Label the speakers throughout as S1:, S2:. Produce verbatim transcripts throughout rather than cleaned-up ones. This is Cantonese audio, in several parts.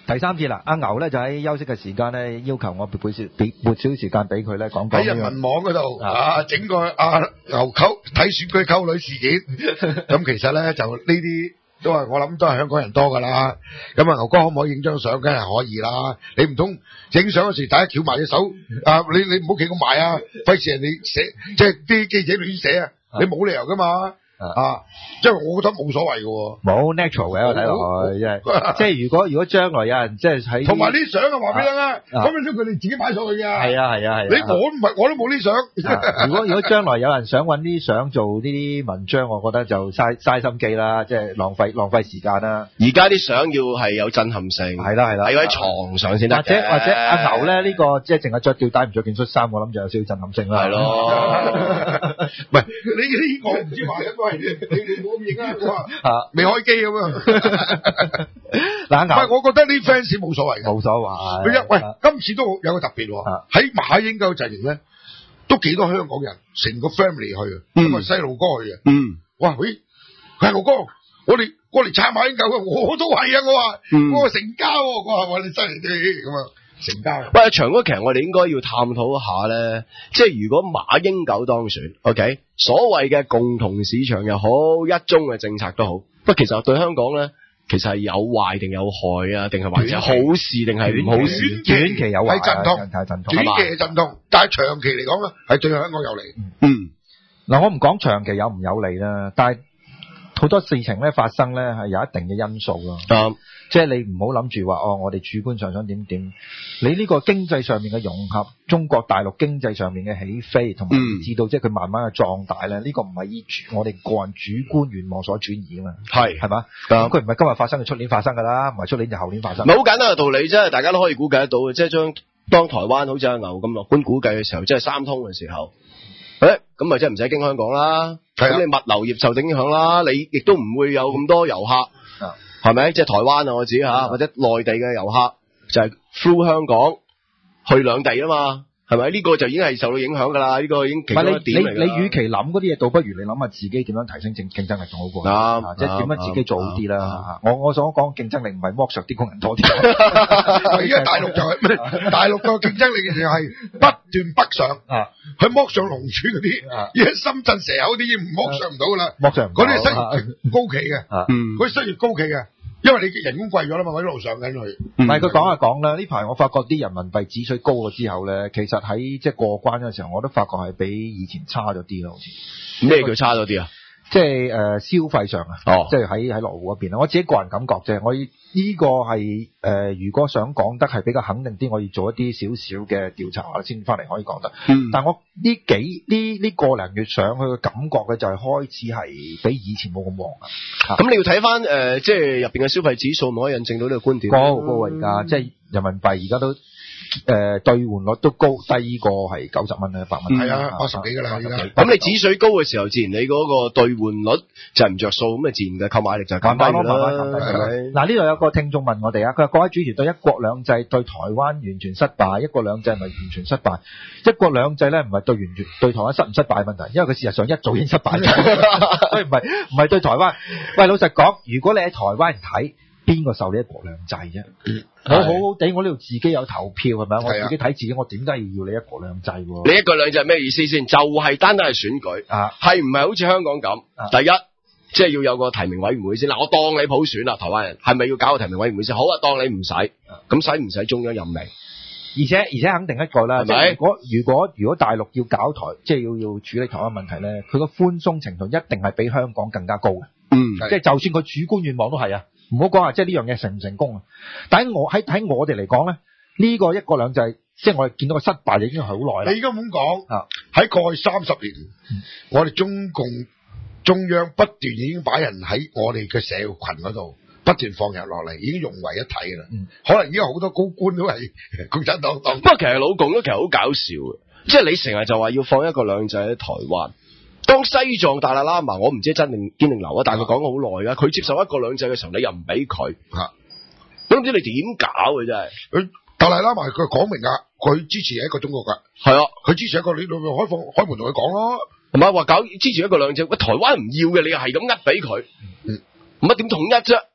S1: 第三節啦，阿牛咧就喺休息嘅時間咧，要求我撥少俾撥少時間俾佢咧講講
S2: 喺人民網嗰度啊，整個阿牛溝睇選舉溝女事件。咁其實咧就呢啲都係我諗都係香港人多噶啦。咁啊牛哥可唔可以影張相？梗係可以啦。你唔通影相嗰時大家翹埋隻手啊？你你唔好企咁埋啊！費事人哋寫，即係啲記者亂寫啊！你冇理由噶嘛。啊，即係我覺得冇所謂嘅喎，
S1: 冇 natural 嘅我睇落去，即係即係如果如果將來有人即係喺
S2: 同埋啲相啊話俾你聽啊，咁樣佢哋自己擺上去㗎。
S1: 係啊係啊係。
S2: 你我唔係我都冇啲相。
S1: 如果如果將來有人想揾啲相做呢啲文章，我覺得就嘥嘥心機啦，即係浪費浪費時間啦。
S3: 而家啲相要係有震撼性，
S1: 係啦係啦，
S3: 係要喺床上先得。
S1: 或者或者阿牛咧呢個即係淨係着吊帶唔着件恤衫，我諗就有少少震撼性啦。
S3: 係咯，
S2: 唔係你呢個唔知話因為你。冇咁型啊！啊，未開機咁啊！嗱，唔係，我覺得呢 fans 冇所謂嘅，
S1: 冇所謂。
S2: 一喂，今次都有個特別喎，喺馬英九陣營咧，都幾多香港人，成個 family 去啊，咁啊細路哥去啊，嗯，哇，喂，細路哥，我哋我哋撐馬英九嘅，我都係啊，我話，我話成家，我話我哋犀利啲咁啊。成交。
S3: 喂，長哥，其實我哋應該要探討一下咧，即係如果馬英九當選 ，OK， 所謂嘅共同市場又好，一中嘅政策都好，不過其實對香港咧，其實係有壞定有害啊，定係或者好事定係唔好事？
S1: 短期有壞，
S2: 係陣痛，
S1: 係陣痛，
S2: 短期係陣痛，但係長期嚟講咧，係對香港有利。
S3: 嗯，
S1: 嗱，我唔講長期有唔有利啦，但係好多事情咧發生咧係有一定嘅因素咯。
S3: 嗯。
S1: 即係你唔好諗住話哦，我哋主觀上想點點，你呢個經濟上面嘅融合，中國大陸經濟上面嘅起飛，同埋至到即係佢慢慢嘅壯大咧，呢、嗯這個唔係依我哋個人主觀願望所轉移啊嘛，係係嘛，咁佢唔係今日發生，佢出年發生噶啦，唔係出年就後年發生。
S3: 唔係好簡單嘅道理啫，大家都可以估計得到嘅，即係將當台灣好似阿牛咁樂觀估計嘅時候，即係三通嘅時候，誒咁咪即係唔使經香港啦，咁你物流業受影響啦，你亦都唔會有咁多遊客。啊係咪？即係台灣啊，我指吓，或者內地嘅遊客就係 through 香港去兩地啊嘛，係咪？呢、這個就已經係受到影響噶啦，呢、這個已經其中一點嚟。
S1: 你你與其諗嗰啲嘢，倒不如你諗下自己點樣提升競競爭力仲好過。
S3: 啱，
S1: 即係點樣自己做好啲啦。我我所講競爭力唔係剝削啲工人多啲。
S2: 而家大陸就係、是、大陸個競爭力就係不斷北上，啊、去剝削農村嗰啲。而家深圳蛇口啲嘢唔剝削唔到噶啦，
S1: 剝削唔到。
S2: 嗰啲失業高企嘅，嗰啲失業高企嘅。因為你人工貴咗啦嘛，我喺路上緊去。
S1: 唔係佢講下講啦，呢排我發覺啲人民幣指數高咗之後咧，其實喺即係過關嘅時候，我都發覺係比以前差咗啲咯，好似。
S3: 咩叫差咗啲啊？
S1: 即係誒、呃、消費上啊，哦、即係喺喺羅湖嗰邊啦。我自己個人感覺啫，我呢個係誒、呃，如果想講得係比較肯定啲，我要做一啲少少嘅調查先翻嚟可以講得。嗯、但係我呢幾呢呢個零月上去嘅感覺嘅就係開始係比以前冇咁旺啊。
S3: 咁你要睇翻誒，即係入邊嘅消費指數，咪可以印證到呢個觀點。
S1: 高高而家，即係人民幣而家都。誒、呃，兌換率都高，低過係九十蚊啊，一百蚊。
S2: 係啊，八十幾噶啦，而家。
S3: 咁你指水高嘅時候，自然你嗰個兌換率就係唔着數，咁啊自然嘅購買力就減低啦。
S1: 嗱，呢度有個聽眾問我哋啊，佢話各位主持對一國兩制對台灣完全失敗，一國兩制係咪完全失敗？一國兩制咧唔係對完全對台灣失唔失敗嘅問題，因為佢事實上一早已經失敗咗，所以唔係唔係對台灣。喂，老實講，如果你喺台灣人睇。邊個受你一國兩制啫？我好好地，我呢度自己有投票係咪？我自己睇自己，我點解要要你一國兩制？
S3: 你一國兩制係咩意思先？就係、是、單單係選舉啊，係唔係好似香港咁？啊、第一，即係要有個提名委員會先。嗱，我當你普選啦，台灣人係咪要搞個提名委員會先？好啊，當你唔使，咁使唔使中央任命？
S1: 而且而且肯定一個啦，係咪？如果如果如果大陸要搞台，即係要要處理台灣問題咧，佢個寬鬆程度一定係比香港更加高嘅。嗯，即係就算佢主觀願望都係啊。唔好講啊，即係呢樣嘢成唔成功啊？但喺我喺喺我哋嚟講咧，呢、這個一國兩制，即係我哋見到個失敗已經係好耐啦。
S2: 你而家咁講啊，喺過去三十年，嗯、我哋中共中央不斷已經把人喺我哋嘅社群嗰度不斷放入落嚟，已經融為一體噶啦。嗯、可能已經好多高官都係共產黨黨。
S3: 不過其實老共都其實好搞笑嘅，即係你成日就話要放一國兩制喺台灣。當西藏達賴喇嘛，我唔知真定堅定流啊，但係佢講咗好耐噶，佢接受一國兩制嘅時候，你又唔俾佢，我都唔知你點搞嘅真係。佢
S2: 達賴喇嘛佢講明噶，佢支持一個中國噶，
S3: 係啊，
S2: 佢支持一個你開放開門同佢講咯，
S3: 係咪話搞支持一國兩制？喂，台灣唔要嘅，你又係咁呃俾佢，唔乜點統一啫？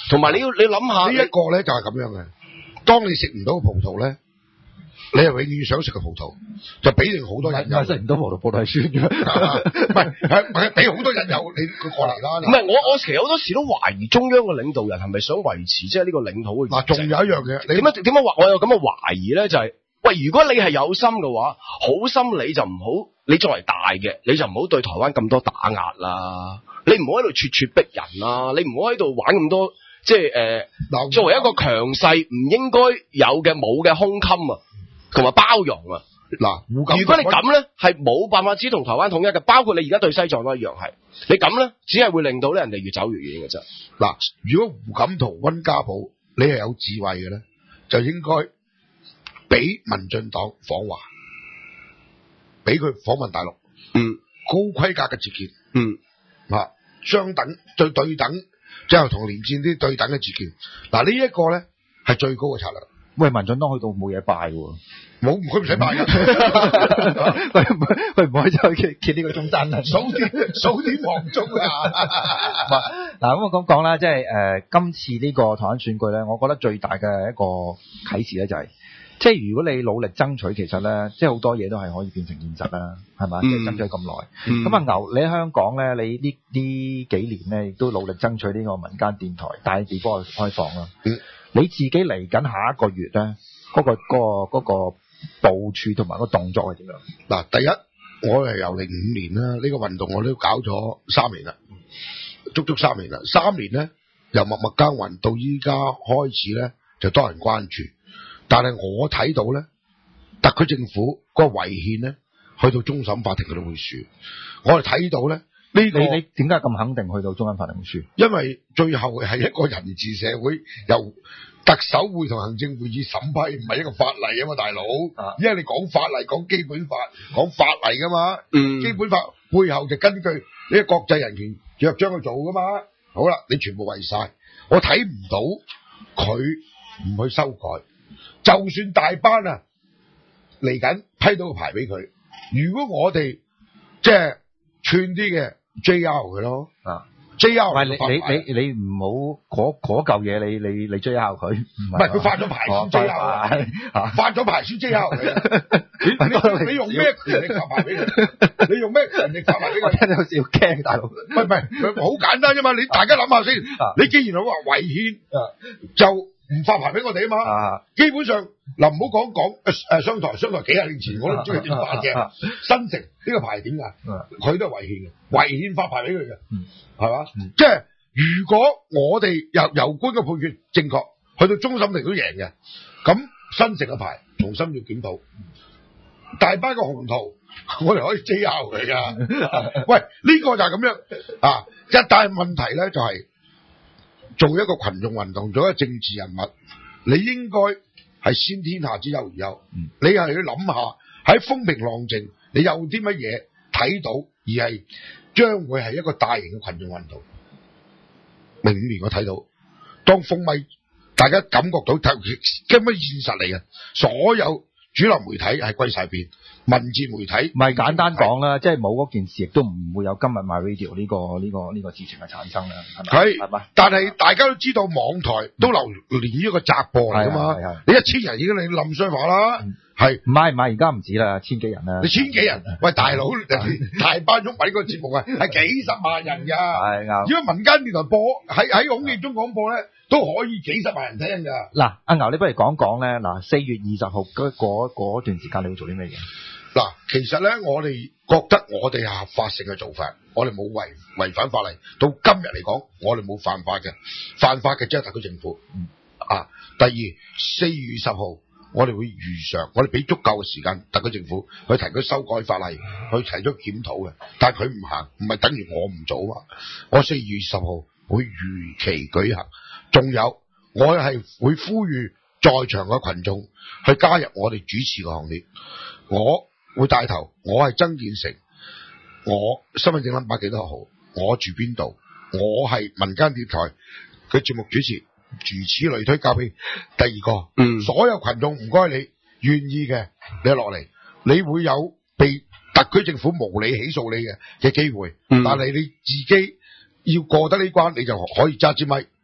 S3: 同埋你要你諗下
S2: 呢一個咧就係咁樣嘅。當你食唔到葡萄咧，你係永遠想食嘅葡萄，就俾你好多人
S1: 有。食唔到葡萄，葡萄係酸嘅。
S2: 唔係係係俾好多人有你佢過嚟啦。
S3: 唔係我我其實好多時都懷疑中央嘅領導人係咪想維持即係呢個領土嘅。
S2: 嗱，仲有一樣嘢，
S3: 點解點解話我有咁嘅懷疑咧？就係、是、喂，如果你係有心嘅話，好心你就唔好，你作為大嘅，你就唔好對台灣咁多打壓啦。你唔好喺度咄咄逼人啦，你唔好喺度玩咁多。即係誒，嗱，作為一個強勢唔應該有嘅冇嘅胸襟啊，同埋包容啊。
S2: 嗱，
S3: 如果你咁咧，係冇辦法只同台灣統一嘅，包括你而家對西藏都一樣係。你咁咧，只係會令到咧人哋越走越遠嘅啫。
S2: 嗱，如果胡錦濤、溫家寶你係有智慧嘅咧，就應該俾民進黨訪華，俾佢訪問大陸，
S3: 嗯，
S2: 高規格嘅接見，
S3: 嗯，
S2: 啊，相等對對等。即係同連戰啲對等嘅自見，嗱呢一個咧係最高嘅策略。
S1: 喂，民進黨去到冇嘢拜喎，
S2: 冇佢唔使拜㗎，
S1: 佢唔佢唔可以走去揭呢個中山啦，
S2: 數點數點黃鐘啊！
S1: 嗱咁我咁講啦，即係誒、呃、今次呢個台灣選舉咧，我覺得最大嘅一個啟示咧就係、是。即係如果你努力爭取，其實咧，即係好多嘢都係可以變成現實啦，係嘛？即係爭取咁耐。咁啊牛，你喺香港咧，你呢呢幾年咧，亦都努力爭取呢個民間電台大地方嘅開放啦。
S2: 嗯，
S1: 你自己嚟緊下一個月咧，嗰、嗰個嗰、嗰個嗰、嗰個部署同埋個動作係點樣？
S2: 嗱，第一，我係由零五年啦，呢、呢個運動我都搞咗三年啦，足足三年啦。三年咧，由默默耕耘到依家開始咧，就多人關注。但係我睇到咧，特區政府嗰個違憲咧，去到終審法庭佢都會輸。我哋睇到咧，呢、這個
S1: 你你點解咁肯定去到終審法庭會輸？
S2: 因為最後係一個人治社會，由特首會同行政會議審批，唔係一個法例啊嘛，大佬。啊，因為你講法例，講基本法，講法例噶嘛。嗯。基本法背後就根據呢個國際人權約章去做噶嘛。好啦，你全部違晒，我睇唔到佢唔去修改。就算大班啊嚟緊批到個牌俾佢，如果我哋即係串啲嘅 J R 佢咯，啊 J R
S1: 唔係你你你你唔好嗰嗰嚿嘢你你你 J R 佢，唔
S2: 係佢發咗牌先 J R，發咗牌先 J R 佢，你你你用咩權力發牌俾佢？你用咩權力發牌俾佢？
S1: 聽到有少驚大佬，
S2: 唔係唔係，好簡單啫嘛！你大家諗下先，你既然話違憲，就唔發牌俾我哋啊嘛，啊基本上嗱唔好講講誒商台，商台幾廿年前我都唔知佢點發嘅，啊啊、新城呢、呢個牌點㗎？佢、啊、都係違憲嘅，違憲發牌俾佢嘅，係嘛？即係如果我哋由由官嘅判決正確，去到終審庭都贏嘅，咁新城嘅牌重新要檢討，大班嘅紅圖我哋可以 J R 佢㗎。喂，呢、呢個就係咁樣啊！一但係問題咧就係、是。做一個群眾運動，做一個政治人物，你應該係先天下之憂而憂。嗯、你係要諗下喺風平浪靜，你有啲乜嘢睇到，而係將會係一個大型嘅群眾運動。零五年我睇到，當風咪大家感覺到根本現實嚟嘅，所有主流媒體係歸晒邊。文字媒體
S1: 唔係簡單講啦，即係冇嗰件事，亦都唔會有今日 MyRadio 呢個呢個呢個事情嘅產生啦，係咪？係係嘛？
S2: 但係大家都知道網台都流連於一個窄播嚟噶嘛，你一千人已經你冧衰話啦，係唔係唔係？而家唔止啦，千幾人啦，你千幾人？喂，大佬，大班喐埋呢個節目啊，係幾十萬人噶，係啱。如果民間電台播喺喺空氣中廣播咧，都可以幾十萬人聽噶。嗱，阿牛，你不如講講咧，嗱，四月二十號嗰嗰嗰段時間你會做啲咩嘢？嗱，其實咧，我哋覺得我哋係合法性嘅做法，我哋冇違違反法例。到今日嚟講，我哋冇犯法嘅，犯法嘅即係特區政府。嗯、啊，第二，四月二十號，我哋會如常，我哋俾足夠嘅時間，特區政府去提出修改法例，去提出檢討嘅。但係佢唔行，唔係等於我唔做啊嘛。我四月二十號會如期舉行，仲有我係會呼籲在場嘅群眾去加入我哋主持嘅行列，我會帶頭，我係曾建成，我身份證 number 幾多號，我住邊度，我係民間電台嘅節目主持，如此類推，交俾第二個。嗯，所有群眾唔該你願意嘅，你落嚟，你會有被特區政府無理起訴你嘅嘅機會。嗯，但係你自己要過得呢關，你就可以揸支咪，嗯，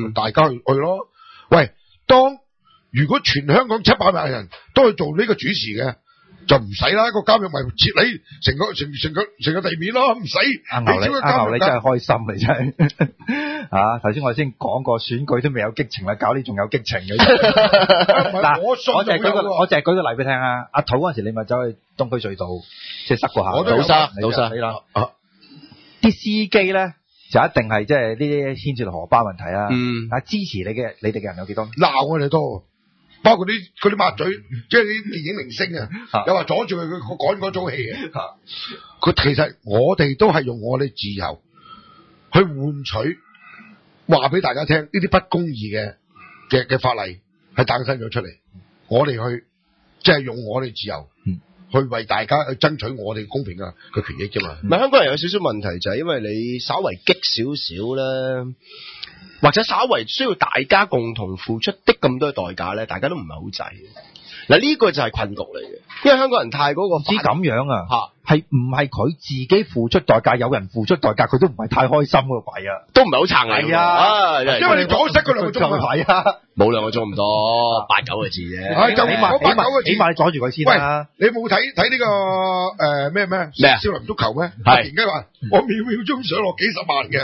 S2: 咪大家去去咯。喂，當如果全香港七百萬人都去做呢個主持嘅，就唔使啦，個監獄咪設喺成個成成個成個地面咯，唔使。
S1: 阿牛你阿牛你真係開心你真係啊！頭先我先講過選舉都未有激情啦，搞呢仲有激情嘅。嗱，我我就係舉個我就係舉個例俾你聽啊！阿土嗰陣時你咪走去東區隧道即係塞過下，
S2: 我都有
S3: 堵塞堵塞
S1: 啦。啲司機咧就一定係即係呢啲牽涉到荷包問題啊！
S3: 嗯，
S1: 但係支持你嘅你哋嘅人有幾多？
S2: 鬧我哋多。包括啲嗰啲抹嘴，即係啲電影明星啊，又話阻住佢佢趕嗰組戲啊。佢其實我哋都係用我哋自由去換取，話俾大家聽呢啲不公義嘅嘅嘅法例係誕生咗出嚟，我哋去即係用我哋自由，嗯，去為大家去爭取我哋公平嘅嘅權益啫嘛。
S3: 唔係香港人有少少問題就係因為你稍為激少少咧。或者稍為需要大家共同付出的咁多代價咧，大家都唔係好制。嗱呢個就係困局嚟嘅，因為香港人太嗰個
S1: 唔知咁樣啊，係唔係佢自己付出代價，有人付出代價，佢都唔係太開心嗰個位啊，
S3: 都唔係好撐你。係啊，
S2: 因為你阻塞嗰兩個鐘
S1: 係啊，
S3: 冇兩個鐘咁多，八九個字啫。
S2: 係就
S1: 起碼
S2: 八九個字，
S1: 起碼你阻住佢先啦。
S2: 喂，你冇睇睇呢個誒咩咩
S3: 咩
S2: 少林足球咩？
S3: 係
S2: 突然間話我秒秒鐘上落幾十萬嘅，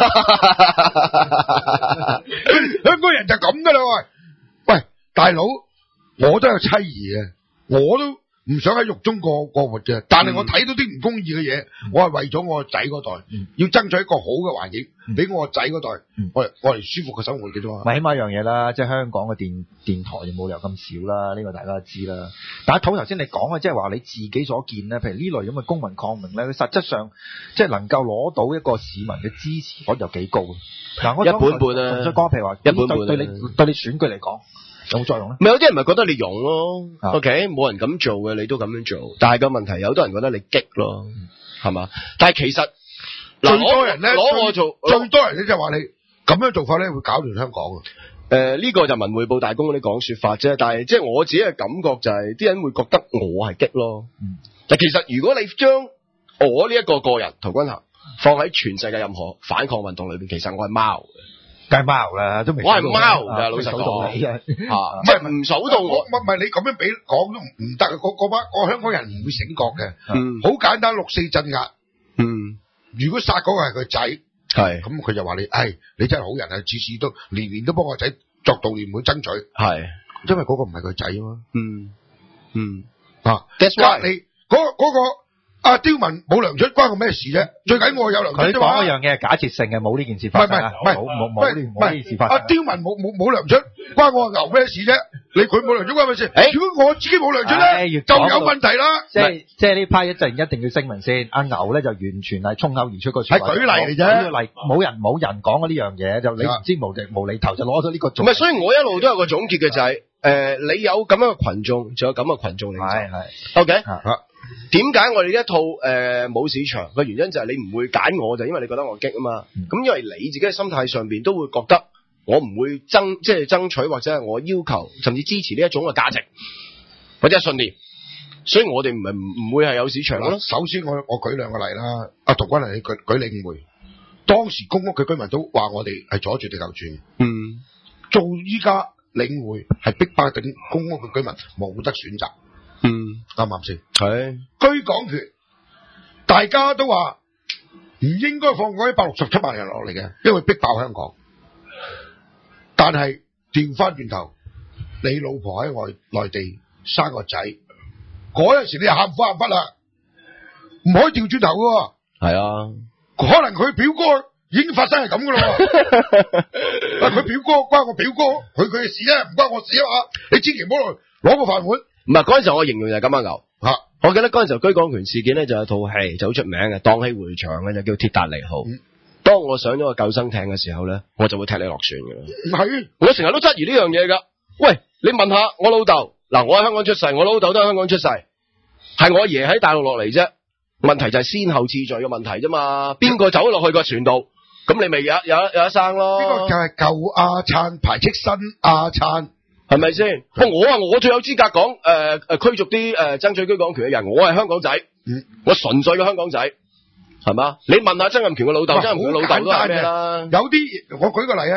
S2: 香港人就咁噶啦喂，喂大佬，我都有妻兒嘅。我都唔想喺獄中過過活嘅，但係我睇到啲唔公義嘅嘢，嗯，我係為咗我個仔嗰代，嗯，要爭取一個好嘅環境，俾，嗯，我個仔嗰代，嗯，我我嚟舒服嘅生活嘅啫嘛。
S1: 咪起碼一樣嘢啦，即係香港嘅電電台就冇理由咁少啦，呢，這個大家都知啦。但係土頭先你講嘅，即係話你自己所見咧，譬如呢類咁嘅公民抗命咧，佢實質上即係能夠攞到一個市民嘅支持率有幾高？嗱，我
S3: 一半半啊，
S1: 唔想講譬如話
S3: 一半半，
S1: 對，對你對你選舉嚟講。有冇作用咧？
S3: 咪有啲人咪覺得你勇咯，啊，OK，冇人咁做嘅，你都咁樣做。但係個問題，有好多人覺得你激咯，係嘛？但係其實
S2: 最多人咧
S3: 攞我做，
S2: 最多人咧就話你咁樣做法咧會搞亂香港啊。
S3: 誒、呃，呢、這個就文匯報大公嗰啲講說法啫。但係即係我自己嘅感覺就係、是，啲人會覺得我係激咯。嗯，但其實如果你將我呢一個個人陶君行放喺全世界任何反抗運動裏邊，其實我係貓。梗係貓啦，都未。我係貓㗎，老實講。你啊，
S2: 唔係唔數到我，唔係你咁樣俾講都唔得啊！嗰嗰班個香港人唔會醒覺嘅。嗯，好簡單，六四鎮壓。嗯，如果殺嗰個係佢仔，係咁佢就話你，唉，你真係好人啊！次次都年年都幫個仔作悼念會爭取。係，因為嗰個唔係佢仔啊嘛。嗯嗯啊，隔你嗰嗰個。阿刁民冇糧出關我咩事啫？最緊我有糧出啫嘛。佢講一樣嘢係假設性嘅，冇呢件事發生。唔係唔係冇冇冇呢冇呢件事發生。阿刁民冇冇冇糧出關我牛咩事啫？你佢冇糧出關咩事？誒，如果我自己冇糧出咧，就有問題啦。即係即係呢批一陣一定要聲明先。阿牛咧就完全係衝口而出個說話。係舉例嚟啫。舉個例，冇人冇人講過呢樣嘢，就你唔知無厘無厘頭就攞咗呢個做。唔係，所以我一路都有個總結嘅就係誒，你有咁樣嘅群眾，仲有咁嘅群眾嚟。係係。OK。點解我哋呢一套誒冇、呃、市場嘅原因就係你唔會揀我，就因為你覺得我激啊嘛。咁、嗯、因為你自己嘅心態上邊都會覺得我唔會爭即係爭取或者係我要求甚至支持呢一種嘅價值或者係信念，所以我哋唔係唔唔會係有市場咯。首先我我舉兩個例啦，阿陶君行你舉舉領匯，當時公屋嘅居民都話我哋係阻住地球轉，嗯，做依家領匯係逼迫緊公屋嘅居民冇得選擇。嗯，啱唔啱先？係居港權，大家都話唔應該放嗰一百六十七萬人落嚟嘅，因為逼爆香港。但係調翻轉頭，你老婆喺外內地生個仔，嗰陣時你又喊苦喊忽啦，唔可以調轉頭嘅。係啊，可能佢表哥已經發生係咁噶啦。佢表哥關我表哥，佢佢嘅事啊，唔關我事啊嘛。你千祈唔好攞個飯碗。唔係嗰陣時候我形容就係咁樣牛吓，我記得嗰陣時候居港權事件咧就有套戲就好出名嘅，蕩氣迴腸嘅就叫鐵達尼號。嗯、當我上咗個救生艇嘅時候咧，我就會踢你落船嘅啦。唔係，我成日都質疑呢樣嘢噶。喂，你問下我老豆，嗱我喺香港出世，我老豆都喺香港出世，係我阿爺喺大陸落嚟啫。問題就係先後次序嘅問題啫嘛。邊個走落去個船度，咁你咪有有有得生咯。呢、這個就係舊亞燦排斥新亞燦。係咪先？不過我話我最有資格講誒誒驅逐啲誒、呃、爭取居港權嘅人，我係香港仔，嗯、我純粹嘅香港仔，係嘛？你問下曾蔭權嘅老豆，曾蔭權嘅老豆都係咩啦？有啲我舉個例啊，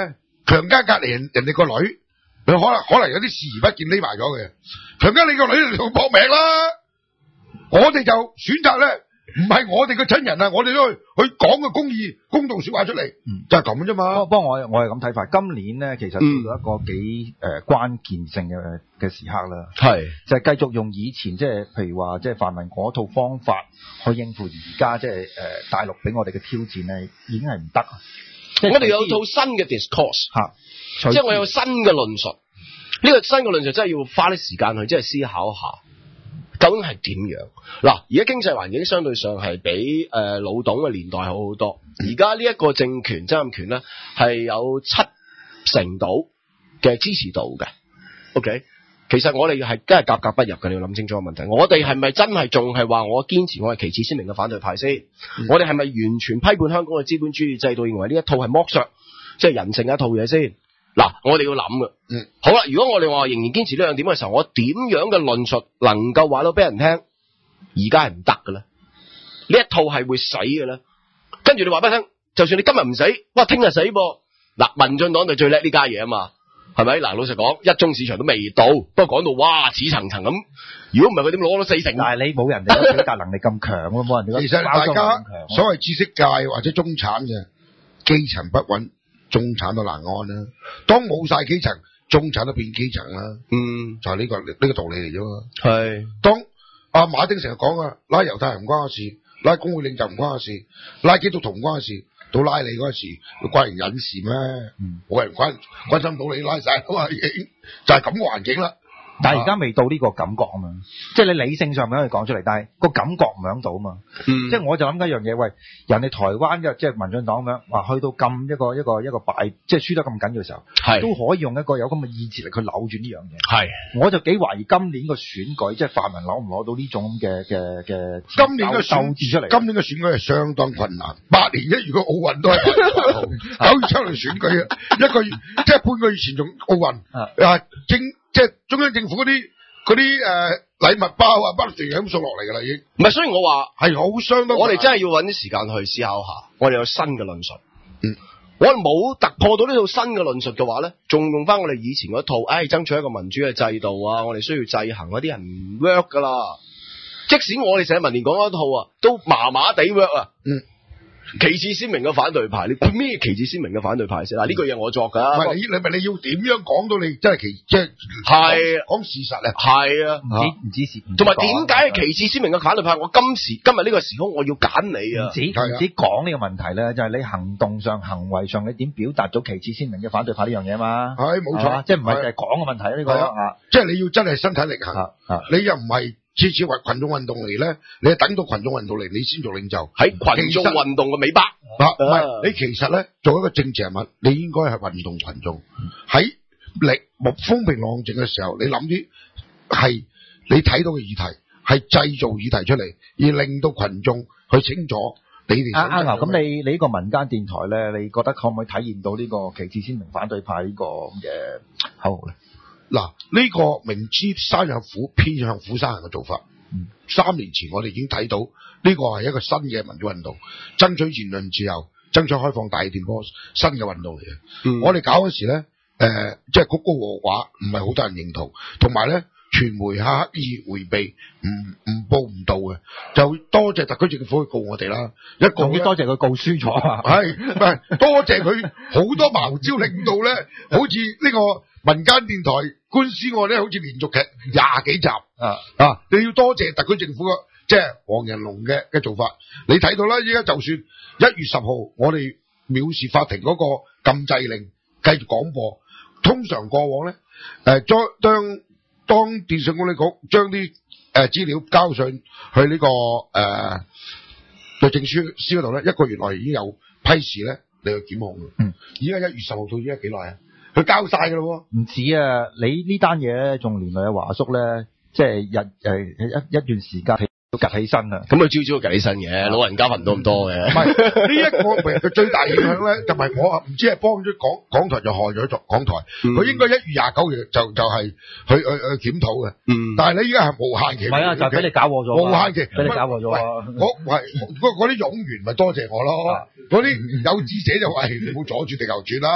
S2: 強姦隔離人人哋個女，你可能可能有啲視而不見匿埋咗嘅，強姦你個女你同搏命啦。我哋就選擇咧，唔係我哋嘅親人啊，我哋都去去講個公義公道說話出嚟，嗯、就係咁啫嘛。
S1: 不過我我係咁睇法，今年咧其實做到一個幾誒、呃、關鍵性嘅嘅時刻啦，係就係繼續用以前即係譬如話即係泛民嗰套方法去應付而家即係誒大陸俾我哋嘅挑戰咧，已經係唔得。
S3: 我哋有套新嘅 discourse 吓，即係我有新嘅論述。呢、這個新嘅論述真係要花啲時間去即係思考一下。究竟係點樣？嗱，而家經濟環境相對上係比誒、呃、老董嘅年代好好多。而家呢一個政權曾蔭權咧係有七成度嘅支持度嘅。OK， 其實我哋係真係格格不入嘅，你要諗清楚個問題。我哋係咪真係仲係話我堅持我係旗幟鮮明嘅反對派先？嗯、我哋係咪完全批判香港嘅資本主義制度，認為呢一套係剝削，即係人性嘅一套嘢先？嗱，我哋要諗嘅，嗯，好啦，如果我哋話仍然堅持呢樣點嘅時候，我點樣嘅論述能夠話到俾人聽？而家係唔得嘅咧，呢一套係會死嘅咧。跟住你話俾人聽，就算你今日唔死，哇，聽日死噃。嗱，民進黨就最叻呢家嘢啊嘛，係咪？嗱，老實講，一中市場都未到，不過講到哇，似層層咁。如果唔係佢點攞到四成？但係你冇人哋嘅表達能力咁強咯，冇人哋。其實大家
S2: 所謂知識界或者中產嘅基層不穩。中產都難安啦，當冇晒基層，中產都變基層啦。嗯，就係、是、呢、這個呢、這個道理嚟啫嘛。係，當阿、啊、馬丁成日講啊，拉猶太人唔關我事，拉工會領袖唔關我事，拉基督徒唔關我事，到拉你嗰時，關人隱事咩？嗯，冇人關關心到你拉晒咁啊，已經就係咁個環境啦。
S1: 但係而家未到呢個感覺啊嘛，即係你理性上面可以講出嚟，但係個感覺唔響度啊嘛。嗯，即係我就諗緊一樣嘢，喂，人哋台灣嘅即係民進黨咁樣，話去到咁一個一個一個敗，即係輸得咁緊要嘅時候，係都可以用一個有咁嘅意志力去扭轉呢樣嘢。係，我就幾懷疑今年個選舉，即係泛民攞唔攞到呢種嘅嘅嘅
S2: 今年嘅鬥志出嚟。今年嘅選舉係相當困難，八年一遇個奧運都係九月出嚟選舉啊，一個月即係半個月前仲奧運啊，正。即係中央政府嗰啲嗰啲誒禮物包啊，不斷咁送落嚟噶啦，已經。唔係，所以我話係好相當。我哋真係要搵啲時間去思考下，我哋有新嘅論述。嗯，我哋冇突破到呢套新嘅論述嘅話咧，仲用翻我哋以前嗰套，誒、哎，爭取一個民主嘅制度啊，我哋需要制衡嗰啲人唔 work 噶啦。即使我哋寫民連講嗰套啊，都麻麻地 work 啊。嗯。旗幟鮮明嘅反對派，你咩旗幟鮮明嘅反對派先？嗱，呢句嘢我作噶。唔係你，你咪你要點樣講到你真係旗，即係係講事實咧？係啊，唔止唔止事。同埋點解係旗幟鮮明嘅反對派？我今時今日呢個時空，我要揀你啊！唔止唔止講呢個問題咧，就係、是、你行動上、行為上，你點表達咗旗幟鮮明嘅反對派呢樣嘢嘛？係冇錯，即係唔係就係講嘅問題啊？呢、這個啊，即係你要真係身體力行，啊啊、你又唔係。次次為群眾運動嚟咧，你係等到群眾運動嚟，你先做領袖。喺群眾運動嘅尾巴，嗱，唔係你其實咧做一個政治人物，你應該係運動群眾。喺力木風平浪靜嘅時候，你諗啲係你睇到嘅議題，係製造議題出嚟，而令到群眾去清楚你哋。阿阿牛，咁你你呢個民間電台咧，你覺得可唔可以體現到呢個旗幟鮮明反對派呢個咁嘅口號咧？嗱，呢個明知山有虎，偏向虎山行嘅做法，嗯，三年前我哋已經睇到呢個係一個新嘅民主運動，爭取言論自由，爭取開放大電波，新嘅運動嚟嘅。嗯，我哋搞嗰時咧，誒、呃，即係曲高和寡，唔係好多人認同，同埋咧，傳媒刻意迴避，唔唔報唔到嘅，就多謝特區政府去告我哋啦。一個多謝佢告輸咗，係唔係？多謝佢好多茅招令到咧，好似呢個。民間電台官司案咧，好似連續劇廿幾集啊啊！你要多謝特區政府嘅，即係黃仁龍嘅嘅做法。你睇到啦，依家就算一月十號，我哋藐視法庭嗰個禁制令繼續廣播。通常過往咧，誒將當當電信管理局將啲誒資料交上去呢、這個誒律政司司嗰度咧，一個月內已經有批示咧，你去檢控嘅。嗯，而家一月十號到而家幾耐啊？佢交晒噶咯，唔止啊！你呢單嘢咧，仲連累阿華叔咧，即係日誒一一段時間都趌起身啦。咁佢朝朝都趌起身嘅，老人家瞓到咁多嘅。唔係呢一個佢最大影響咧，就係我啊，唔知係幫咗港港台就害咗咗港台。佢、嗯、應該一月廿九日就就係去去去檢討嘅。嗯，但係你依家係無限期。唔係啊，就俾你搞禍咗。無限期俾你搞禍咗啊！我係嗰啲冗員咪多謝我咯，嗰啲有志者就話你唔好阻住地球轉啦。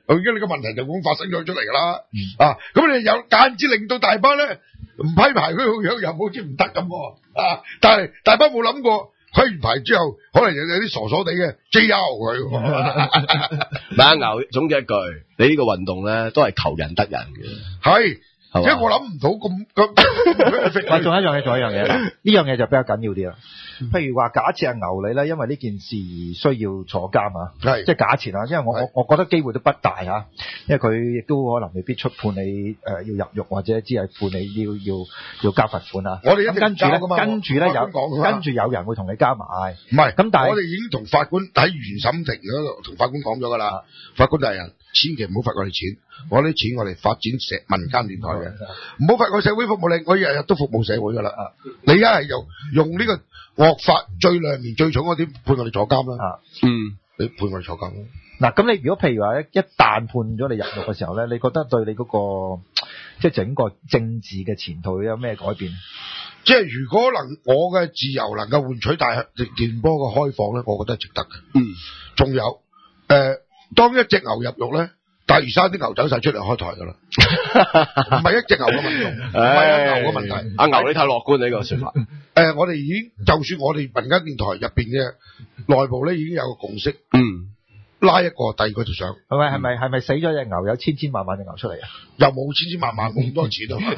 S2: 而家呢個問題就咁發生咗出嚟㗎啦。啊，咁你有間接令到大班咧唔批牌佢個樣又好似唔得咁喎。啊，但係大班冇諗過。批完牌之後，可能有有啲傻傻地嘅 J R 佢。唔
S3: 係阿牛，總結一句，你呢個運動咧都係求人得人嘅。
S2: 係，因為我諗唔到咁咁。
S1: 喂，仲有一樣嘢，仲有一樣嘢，呢樣嘢就比較緊要啲啦。譬如話，假設阿牛你咧，因為呢件事而需要坐監啊，
S2: 係
S1: 即係假設啊，因為我我我覺得機會都不大嚇，因為佢亦都可能未必出判你誒、呃、要入獄，或者只係判你要要要交罰款啊。
S2: 我哋一定
S1: 跟住咧，
S2: 交㗎嘛
S1: 跟住咧有跟住有人會同你加埋，
S2: 唔係
S1: 咁，但係
S2: 我哋已經同法官喺原審庭嗰度同法官講咗㗎啦。法官大人，千祈唔好罰我哋錢，我啲錢我哋發展社民間電台嘅，唔好罰我社會服務令，我日日都服務社會㗎啦。你而家係用用呢個惡法最量面最重嗰啲判我哋坐監啦。嗯，你判我哋坐監啦。
S1: 嗱，咁你如果譬如話一一旦判咗你入獄嘅時候咧，你覺得對你嗰、嗰個即係整個政治嘅前途有咩改變？
S2: 即係如果能我嘅自由能夠換取大電波嘅開放咧，我覺得係值得嘅。嗯，仲有誒、呃，當一隻牛入獄咧，大嶼山啲牛走晒出嚟開台㗎啦，唔係一隻牛嘅問題，唔係一牛嘅問題。
S3: 阿牛你太樂觀呢個說法。
S2: 誒、呃，我哋已經就算我哋民間電台入邊嘅內部咧，已經有個共識。嗯。拉一個，第二個就上，
S1: 係咪係咪係咪死咗隻牛有千千萬萬隻牛出嚟啊？
S2: 又冇千千萬萬咁多錢啊嘛！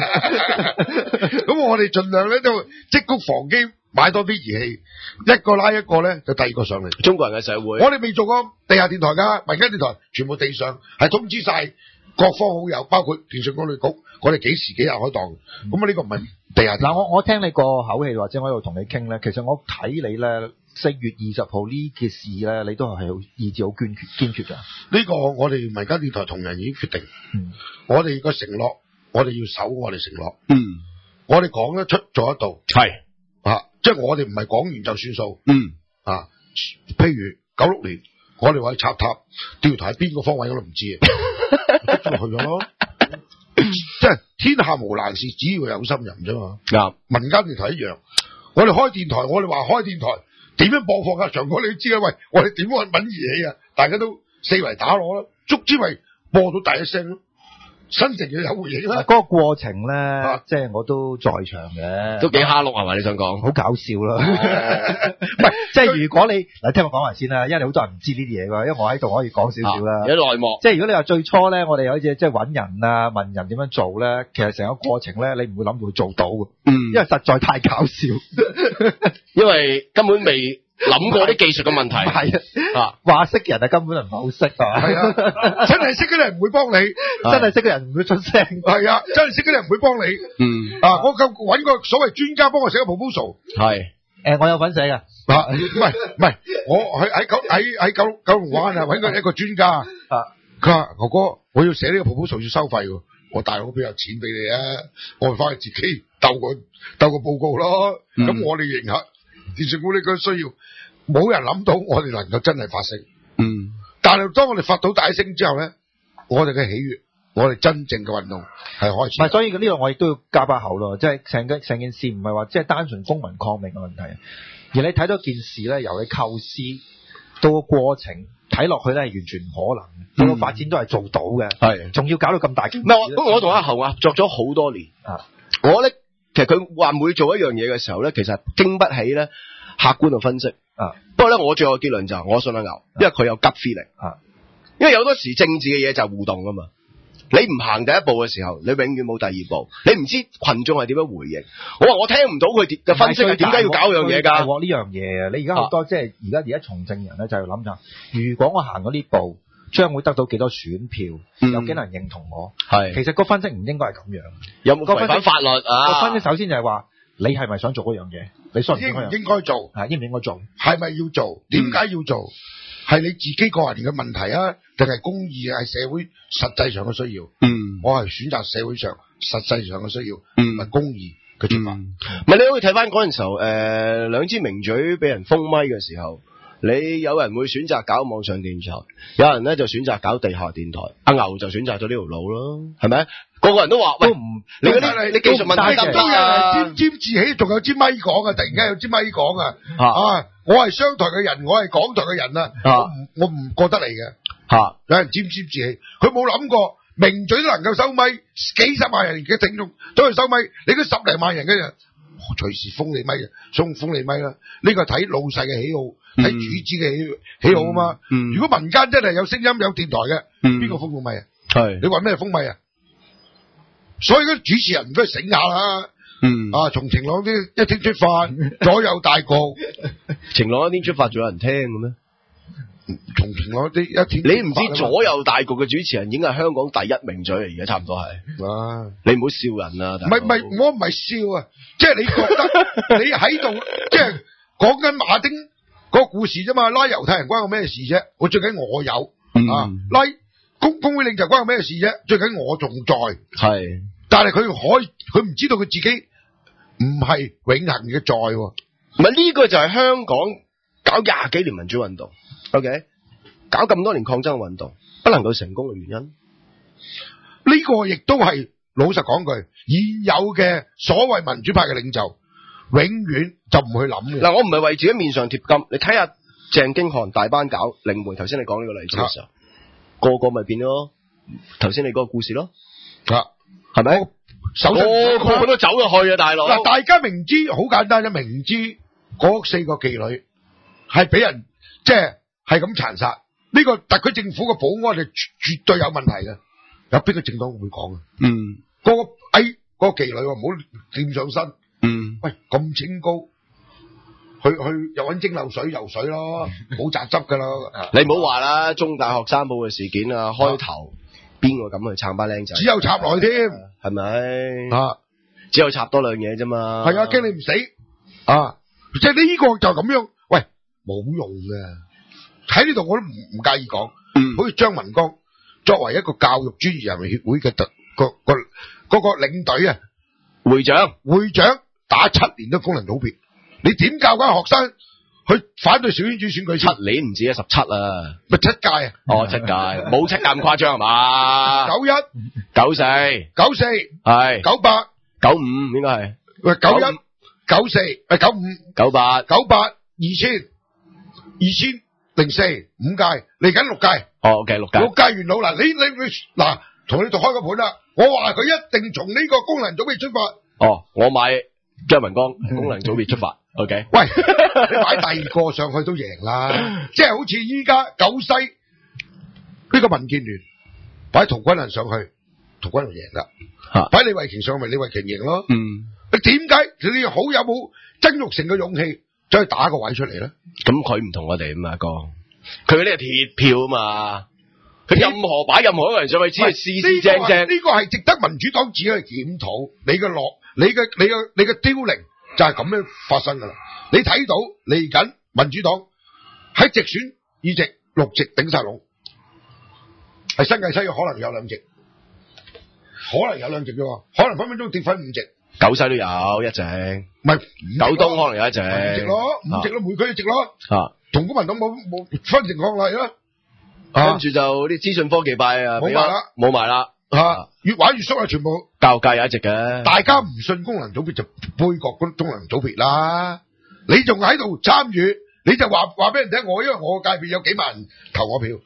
S2: 咁我哋盡量咧都積谷防饑，買多啲儀器，一個拉一個咧，就第二個上嚟。
S3: 中國人嘅社會，
S2: 我哋未做過地下電台噶，民間電台全部地上係通知晒各方好友，包括電信管理局，我哋幾時幾日開檔。咁啊呢個唔係地下電台。
S1: 嗱，我我聽你個口氣，或者我喺度同你傾咧，其實我睇你咧。四月二十號呢件事咧，你都係好意志好堅決堅決㗎。呢
S2: 個我哋民間電台同仁已經決定，嗯、我哋個承諾，我哋要守我哋承諾。嗯，我哋講得出做得到，係啊，即係我哋唔係講完就算數。嗯啊，譬如九六年，我哋話去插塔，吊台喺邊個方位我都唔知啊，去咗咯。即係天下無難事，只要有心人啫嘛。啱、嗯，民間電台一樣，我哋開電台，我哋話開電台。點樣播放啊？長哥你知啦，喂，我哋點揾揾儀器啊？大家都四圍打鑼啦，足之為播到第一聲咯。新城嘅有回應啦。
S1: 嗰個過程咧，啊、即係我都在場嘅，
S3: 都幾蝦碌係嘛？你想講？
S1: 好搞笑咯。唔係，即係如果你嗱，聽我講埋先啦，因為好多人唔知呢啲嘢㗎，因為我喺度可以講少少啦。
S3: 有內幕。
S1: 即係如果你話最初咧，我哋有啲即係揾人啊，問人點樣做咧，其實成個過程咧，你唔會諗會做到嘅。嗯。因為實在太搞笑。
S3: 因為根本未。諗過啲技術嘅問題，
S1: 係啊，話識嘅人啊根本就唔係好識啊，
S2: 係啊，真係識嘅人唔會幫你，
S1: 真係識嘅人唔會出聲，
S2: 係啊，真係識嘅人唔會幫你，嗯，啊，我夠搵個所謂專家幫我寫個 proposal，
S1: 係，誒，我有份寫噶，
S2: 啊，唔係唔係，我喺喺九喺喺九九龍灣啊，搵個一個專家，啊，佢話哥哥，我要寫呢個 proposal 要收費喎，我大佬邊有錢俾你啊，我咪翻去自己鬥個鬥個報告咯，咁、嗯、我哋認下。電信管理局需要，冇人諗到我哋能夠真係發聲。嗯，但係當我哋發到大聲之後咧，我哋嘅喜悅，我哋真正嘅運動係開始。唔係，所以呢個我亦都要加把口咯，即係成個成件事唔係話即係單純公民抗命嘅問題，而你睇到件事咧，由你構思到個過程睇落去咧，係完全唔可能，到個發展都係做到嘅，係，仲要搞到咁大件事。唔係，
S3: 我我同阿侯合作咗好多年啊，我咧。其實佢話每做一樣嘢嘅時候咧，其實經不起咧客觀嘅分析啊。不過咧，我最後嘅結論就係我信阿牛，因為佢有 gut feeling 啊。因為有好多時政治嘅嘢就係互動噶嘛。你唔行第一步嘅時候，你永遠冇第二步。你唔知群眾係點樣回應。我話我聽唔到佢嘅分析，佢點解要搞樣嘢㗎？
S1: 呢樣嘢啊，你而家好多即係而家而家從政人咧，就係諗緊，如果我行咗呢步，將會得到幾多選票，嗯、有幾多人認同我？係，其實個分析唔應該係咁樣。
S3: 有冇違反法律啊？
S1: 個分析首先就係話，你係咪想做嗰樣嘢？你信唔信
S2: 應唔應該做？
S1: 係應唔應該做？
S2: 係咪要做？點解要做？係、嗯、你自己個人嘅問題啊，定係公義係社會實際上嘅需要？嗯，我係選擇社會上實際上嘅需要，唔係公義嘅做法。唔、嗯、
S3: 係、嗯、你可以睇翻嗰陣時候，誒、呃、兩支名嘴俾人封咪嘅時候。你有人會選擇搞網上電台，有人咧就選擇搞地下電台，阿牛就選擇咗呢條路咯，係咪？個個人都話，喂，唔，你嗰啲你技術問題咁多啊，
S2: 沾沾自喜，仲有支咪講啊，突然間有支咪講啊，啊，我係商台嘅人，我係港台嘅人啊，啊我唔我唔覺得嚟嘅。
S3: 吓，
S2: 有人沾沾自喜，佢冇諗過名嘴都能夠收咪，幾十萬人嘅聽眾都去收咪，你嗰十零萬人嘅人隨時封你咪，送封你咪啦。呢個睇老細嘅喜好，睇、嗯、主子嘅喜喜好啊嘛、嗯嗯。如果民間真係有聲音有電台嘅，邊、嗯、個封到咪啊？係你話咩封咪啊？所以嗰主持人都係醒下啦。嗯啊，從晴朗啲一天出發，左右大局。
S3: 晴朗一天出發仲有人聽嘅咩？
S2: 從晴朗啲一天，
S3: 你唔知左右大局嘅主持人已經係香港第一名嘴嚟，而家差唔多係。啊，你唔好笑人啊！
S2: 唔係唔係，我唔係笑啊，即係你覺得你喺度，即係講緊馬丁嗰個故事啫嘛，拉猶太人關我咩事啫？我最緊我有、嗯、啊，拉工工會領袖關我咩事啫？最緊我仲在。係，但係佢可以，佢唔知道佢自己唔係永恆嘅在。
S3: 唔係呢個就係香港搞廿幾年民主運動。OK， 搞咁多年抗爭運動不能夠成功嘅原因，
S2: 呢個亦都係老實講句，現有嘅所謂民主派嘅領袖，永遠就唔去諗嘅。
S3: 嗱，我唔係為自己面上貼金，你睇下鄭經翰大班搞領媒，頭先你講呢個例子嘅時候，個個咪變咗頭先你嗰個故事咯，啊，係咪？首先個個都走咗去啊，大佬。
S2: 嗱，大家明知好簡單啫，明知嗰四個妓女係俾人即係。係咁殘殺，呢、這個特區政府嘅保安係絕對有問題嘅。有邊個政黨會講啊？嗯，嗰、那個哎嗰、那個妓女話唔好掂上身。嗯，喂咁清高，去去又搵蒸餾水游水咯，冇雜汁噶啦。
S3: 你唔好話啦，中大學生報嘅事件啊，開頭邊個咁去撐班僆仔？
S2: 只有插來添，
S3: 係咪啊？只有插多兩嘢啫嘛。
S2: 係啊，驚你唔死啊！即係呢個就咁樣，喂冇用嘅。喺呢度我都唔唔介意講，嗯，好似張文光作為一個教育專業人員協會嘅特個個嗰個領隊啊，
S3: 會長
S2: 會長打七年都功能組別，你點教嗰個學生去反對小圈子選舉？
S3: 七年唔止啊，十七啊，
S2: 咪七屆啊？
S3: 哦，七屆冇七屆咁誇張係嘛？
S2: 九一、
S3: 九四、
S2: 九四係九八、
S3: 九五應該係
S2: 喂九一、九四誒九五、
S3: 九八、
S2: 九八、二千、二千。零四五屆嚟緊六屆，
S3: 哦 OK 六屆，
S2: 六屆元老嗱，你你你嗱，同你度開個盤啦，我話佢一定從呢個功能組別出發。
S3: 哦，我買張文光功能組別出發，OK。
S2: 喂，你擺第二個上去都贏啦，即係好似依家九西呢個民建聯擺陶君行上去，陶君行贏噶，擺李慧瓊上去咪李慧瓊贏咯。嗯，你點解你好有冇曾鈺成嘅勇氣？再打個位出嚟咧，
S3: 咁佢唔同我哋啊嘛，哥，佢呢個鐵票啊嘛，佢任何擺任何一個人上去，只係試試正正。
S2: 呢個係值得民主黨自己去檢討，你嘅落，你嘅你嘅你嘅凋零就係咁樣發生噶啦。你睇到嚟緊民主黨喺直選議席六席頂晒籠，係新界西可能有兩席，可能有兩席啫，可能分分鐘跌翻五席。
S3: 九西都有一席，唔係九東可能有一席，
S2: 五席咯，五席咯，每區一席咯，啊，同公民黨冇冇分情況例啦，
S3: 跟住就啲資訊科技派啊，冇埋啦，冇埋啦，
S2: 吓越玩越縮啊，全部
S3: 教界有一席嘅，
S2: 大家唔信功能組別就杯葛功能組別啦，你仲喺度參與，你就話話俾人聽，我因為我界別有幾萬人投我票，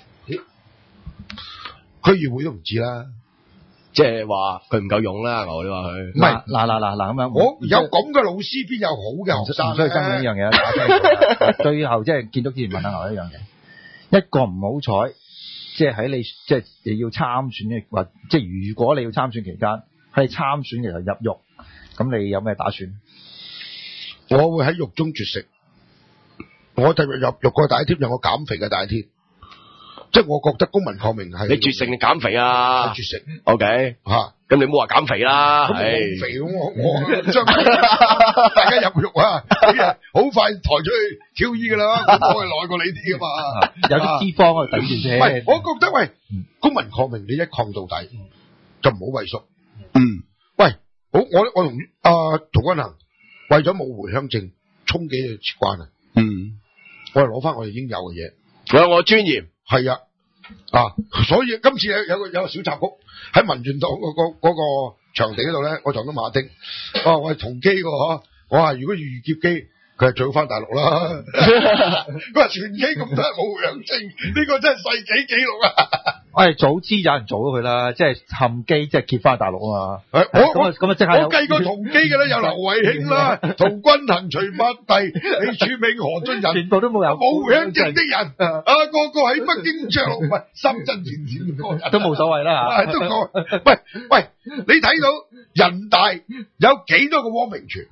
S2: 區議會都唔知啦。
S3: 即係話佢唔夠用啦，我你話佢
S2: 唔係
S1: 嗱嗱嗱嗱咁樣，
S2: 我有咁嘅老師邊有好嘅學生？
S1: 唔需要爭呢樣嘢。最後即係見到之前問下我一樣嘢，一個唔好彩，即係喺你即係你要參選嘅，或即係如果你要參選期間喺你參選嘅時候入獄，咁你有咩打算？
S2: 我會喺獄中絕食，我就入獄個第一天就我減肥嘅第一天。即係我覺得公民抗命係
S3: 你絕食定減肥啊？
S2: 絕食
S3: ，OK 吓，咁你唔好話減肥啦。
S2: 咁我肥我我將大家入獄啊，好快抬出去 Q E 噶啦，我係耐過你啲噶嘛。
S1: 有啲脂肪啊，等住先。
S2: 喂，我覺得喂，公民抗命你一抗到底，就唔好畏縮。嗯，喂，好，我我同阿陶君行為咗冇回鄉證，衝幾日關啊。嗯，我係攞翻我哋應有嘅嘢，
S3: 我有我尊嚴。
S2: 係啊，啊，所以今次有有個有個小插曲喺民權黨嗰個嗰個場地嗰度咧，我撞到馬丁，哦，我係同機嘅嗬，我話如果遇劫機佢係最好翻大陸啦。佢話全基咁多人冇陽性，呢個真係世紀紀錄啊！
S1: 我哋早知有人做咗佢啦，即係冚機，即係揭翻大陸啊嘛。
S2: 我
S1: 咁啊咁啊，即係
S2: 我計過同機嘅咧，有劉慧卿啦，同君行、徐百弟、李柱銘、何俊仁，
S1: 全部都冇有
S2: 冇陽性的人啊，個個喺北京着陸，唔係深圳前線
S1: 都冇所謂啦
S2: 嚇。都講喂喂，你睇到人大有幾多個汪明荃？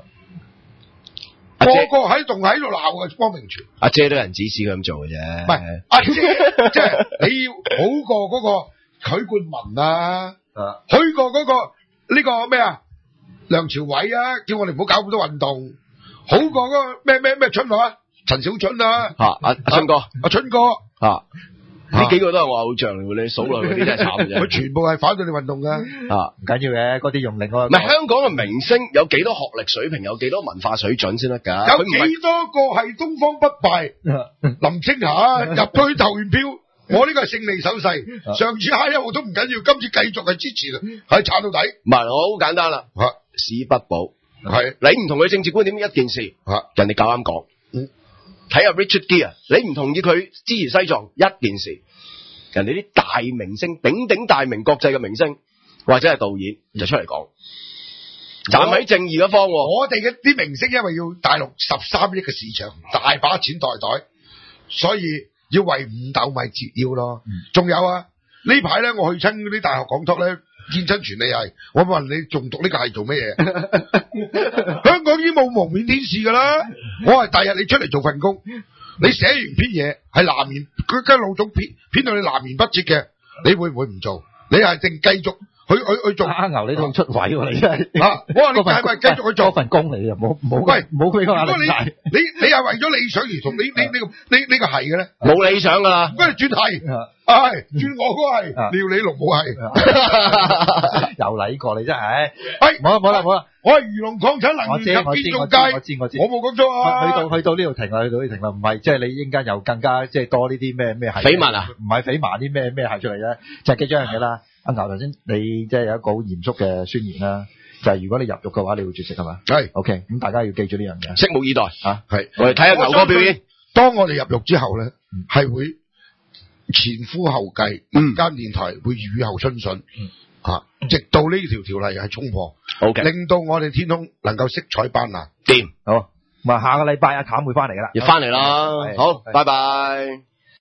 S2: 個個喺度喺度鬧嘅汪明荃，
S3: 阿姐都有人指使佢咁做嘅啫。
S2: 唔係阿姐，即係你要好過嗰個許冠文啊，許過嗰個呢個咩啊梁朝偉啊，叫我哋唔好搞咁多運動，好過嗰個咩咩咩春啊，陳小春啊，
S3: 吓阿阿春哥，
S2: 阿春哥
S3: 吓。呢幾個都係我偶像嚟喎，你數落去嗰啲真係慘嘅。
S2: 佢全部係反對你運動噶，
S1: 啊唔緊要嘅，嗰啲用另外。
S3: 唔係香港嘅明星有幾多學歷水平，有幾多文化水準先得㗎？
S2: 有幾多個係東方不敗？林青霞入到去投完票，我呢個係勝利手勢。上次蝦一號都唔緊要，今次繼續係支持嘅，係撐到底。
S3: 唔係好簡單啦，史不保
S2: 係
S3: 你唔同佢政治觀點一件事，人哋夠啱講。睇下 Richard Gere，你唔同意佢支持西藏一件事，人哋啲大明星、鼎鼎大名國際嘅明星或者係導演就出嚟講，站喺正義一方。
S2: 我哋嘅啲明星因為要大陸十三億嘅市場，大把錢袋袋，所以要為五斗米折腰咯。仲、嗯、有啊，呢排咧我去親嗰啲大學講託咧，見親傳理系，我問你仲讀呢個係做咩嘢？香港已經冇蒙面天使噶啦，我係第日你出嚟做份工，你寫完篇嘢係南轅，佢跟老總編編到你南轅北轍嘅，你會唔會唔做？你係定繼續去去去做？阿
S1: 牛你都出位喎，你真係
S2: 啊！我話你係咪繼續去做
S1: 份工嚟啊？冇冇
S2: 喂，
S1: 冇俾個壓力
S2: 你你你係為咗理想而同你你呢個呢呢個係嘅咧？
S3: 冇理想噶啦，
S2: 唔該你轉係。係轉我嗰係廖李龍冇係，
S1: 又嚟過你真係，
S2: 係
S1: 冇啦冇啦冇啦，
S2: 我係漁農礦產能源及建造界，
S1: 我知我知，
S2: 我冇講錯啊。
S1: 去到去到呢度停啦，去到呢度停啦，唔係即係你應該有更加即係多呢啲咩咩係
S3: 緋聞啊，唔
S1: 係緋聞啲咩咩係出嚟啫，就係記咗樣嘢啦。阿牛頭先你即係有一個好嚴肅嘅宣言啦，就係如果你入獄嘅話，你會絕食係嘛？係 OK，咁大家要記住呢樣嘢，
S3: 拭目以待
S1: 啊！係
S3: 我哋睇下牛哥表演。
S2: 當我哋入獄之後咧，係會。前赴後繼，嗯，間電台會雨後春筍，嗯，啊，直到呢條條例係衝破，好嘅，令到我哋天空能夠色彩斑斕，掂，好，咁啊，下個禮拜阿譚會翻嚟噶啦，
S3: 要翻嚟啦，好，拜拜。